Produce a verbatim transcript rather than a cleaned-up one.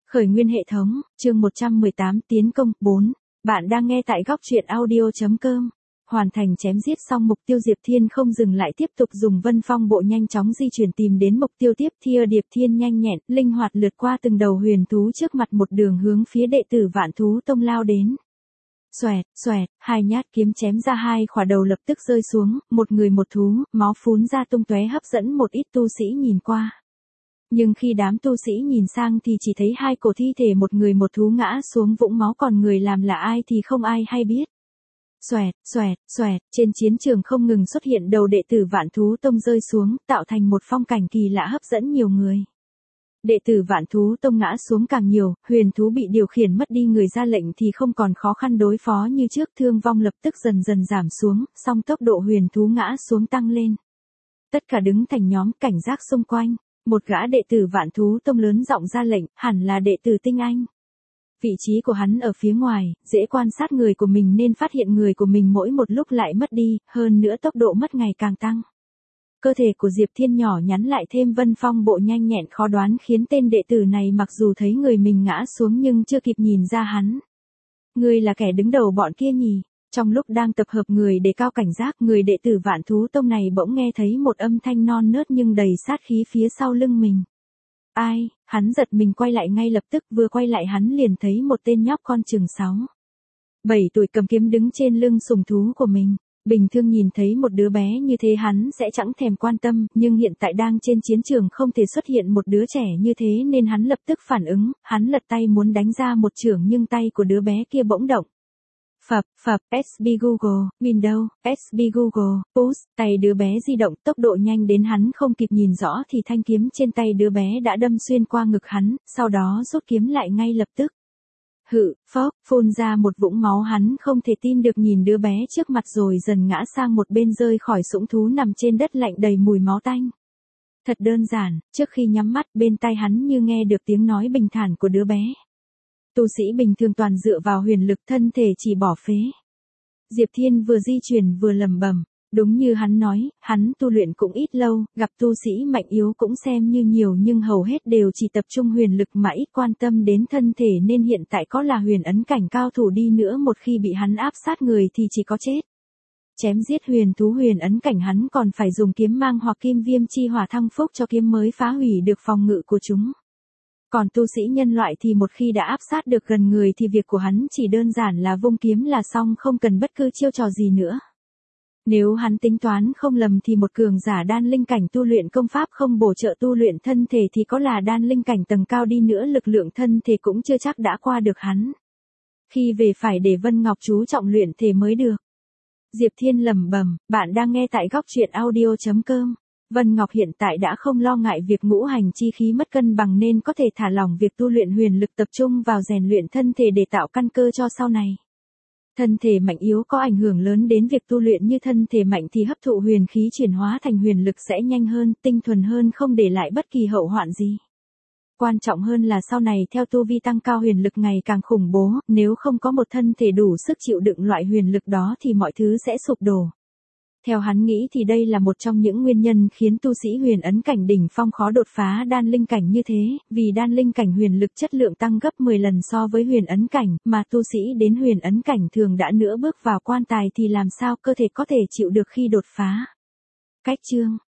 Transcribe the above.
Khởi nguyên hệ thống, chương một trăm mười tám tiến công, bốn. Bạn đang nghe tại góc truyện audio.com. Hoàn thành chém giết xong mục tiêu Diệp Thiên không dừng lại tiếp tục dùng vân phong bộ nhanh chóng di chuyển tìm đến mục tiêu tiếp thia Điệp Thiên nhanh nhẹn, linh hoạt lượt qua từng đầu huyền thú trước mặt một đường hướng phía đệ tử Vạn Thú Tông lao đến. Xoẹt, xoẹt, hai nhát kiếm chém ra hai khỏa đầu lập tức rơi xuống, một người một thú, máu phún ra tung tóe hấp dẫn một ít tu sĩ nhìn qua. Nhưng khi đám tu sĩ nhìn sang thì chỉ thấy hai cổ thi thể một người một thú ngã xuống vũng máu, còn người làm là ai thì không ai hay biết. Xoẹt, xoẹt, xoẹt, trên chiến trường không ngừng xuất hiện đầu đệ tử Vạn Thú Tông rơi xuống, tạo thành một phong cảnh kỳ lạ hấp dẫn nhiều người. Đệ tử Vạn Thú Tông ngã xuống càng nhiều, huyền thú bị điều khiển mất đi người ra lệnh thì không còn khó khăn đối phó như trước, thương vong lập tức dần dần giảm xuống, song tốc độ huyền thú ngã xuống tăng lên. Tất cả đứng thành nhóm cảnh giác xung quanh. Một gã đệ tử Vạn Thú Tông lớn giọng ra lệnh, hẳn là đệ tử Tinh Anh. Vị trí của hắn ở phía ngoài, dễ quan sát người của mình nên phát hiện người của mình mỗi một lúc lại mất đi, hơn nữa tốc độ mất ngày càng tăng. Cơ thể của Diệp Thiên nhỏ nhắn lại thêm vân phong bộ nhanh nhẹn khó đoán khiến tên đệ tử này mặc dù thấy người mình ngã xuống nhưng chưa kịp nhìn ra hắn. Người là kẻ đứng đầu bọn kia nhỉ? Trong lúc đang tập hợp người để cao cảnh giác, người đệ tử Vạn Thú Tông này bỗng nghe thấy một âm thanh non nớt nhưng đầy sát khí phía sau lưng mình. Ai? Hắn giật mình quay lại ngay lập tức, vừa quay lại hắn liền thấy một tên nhóc con chừng sáu, bảy tuổi cầm kiếm đứng trên lưng sùng thú của mình. Bình thường nhìn thấy một đứa bé như thế hắn sẽ chẳng thèm quan tâm, nhưng hiện tại đang trên chiến trường không thể xuất hiện một đứa trẻ như thế nên hắn lập tức phản ứng, hắn lật tay muốn đánh ra một chưởng nhưng tay của đứa bé kia bỗng động. Phập, phập, ét bê Google, Windows, ét bê Google, Push, tay đứa bé di động tốc độ nhanh đến hắn không kịp nhìn rõ thì thanh kiếm trên tay đứa bé đã đâm xuyên qua ngực hắn, sau đó rút kiếm lại ngay lập tức. Hự, phốc, phun ra một vũng máu, hắn không thể tin được nhìn đứa bé trước mặt rồi dần ngã sang một bên rơi khỏi sũng thú nằm trên đất lạnh đầy mùi máu tanh. Thật đơn giản, trước khi nhắm mắt bên tai hắn như nghe được tiếng nói bình thản của đứa bé. Tu sĩ bình thường toàn dựa vào huyền lực, thân thể chỉ bỏ phế. Diệp Thiên vừa di chuyển vừa lẩm bẩm, đúng như hắn nói, hắn tu luyện cũng ít lâu, gặp tu sĩ mạnh yếu cũng xem như nhiều nhưng hầu hết đều chỉ tập trung huyền lực mà ít quan tâm đến thân thể nên hiện tại có là huyền ấn cảnh cao thủ đi nữa một khi bị hắn áp sát người thì chỉ có chết. Chém giết huyền thú huyền ấn cảnh hắn còn phải dùng kiếm mang hoặc kim viêm chi hỏa thăng phúc cho kiếm mới phá hủy được phòng ngự của chúng. Còn tu sĩ nhân loại thì một khi đã áp sát được gần người thì việc của hắn chỉ đơn giản là vung kiếm là xong, không cần bất cứ chiêu trò gì nữa. Nếu hắn tính toán không lầm thì một cường giả đan linh cảnh tu luyện công pháp không bổ trợ tu luyện thân thể thì có là đan linh cảnh tầng cao đi nữa lực lượng thân thể cũng chưa chắc đã qua được hắn. Khi về phải để Vân Ngọc chú trọng luyện thể mới được. Diệp Thiên lẩm bẩm, bạn đang nghe tại góc truyện audio.com. Vân Ngọc hiện tại đã không lo ngại việc ngũ hành chi khí mất cân bằng nên có thể thả lỏng việc tu luyện huyền lực, tập trung vào rèn luyện thân thể để tạo căn cơ cho sau này. Thân thể mạnh yếu có ảnh hưởng lớn đến việc tu luyện, như thân thể mạnh thì hấp thụ huyền khí chuyển hóa thành huyền lực sẽ nhanh hơn, tinh thuần hơn, không để lại bất kỳ hậu hoạn gì. Quan trọng hơn là sau này theo tu vi tăng cao huyền lực ngày càng khủng bố, nếu không có một thân thể đủ sức chịu đựng loại huyền lực đó thì mọi thứ sẽ sụp đổ. Theo hắn nghĩ thì đây là một trong những nguyên nhân khiến tu sĩ huyền ấn cảnh đỉnh phong khó đột phá đan linh cảnh như thế, vì đan linh cảnh huyền lực chất lượng tăng gấp mười lần so với huyền ấn cảnh, mà tu sĩ đến huyền ấn cảnh thường đã nửa bước vào quan tài thì làm sao cơ thể có thể chịu được khi đột phá. Cách chương,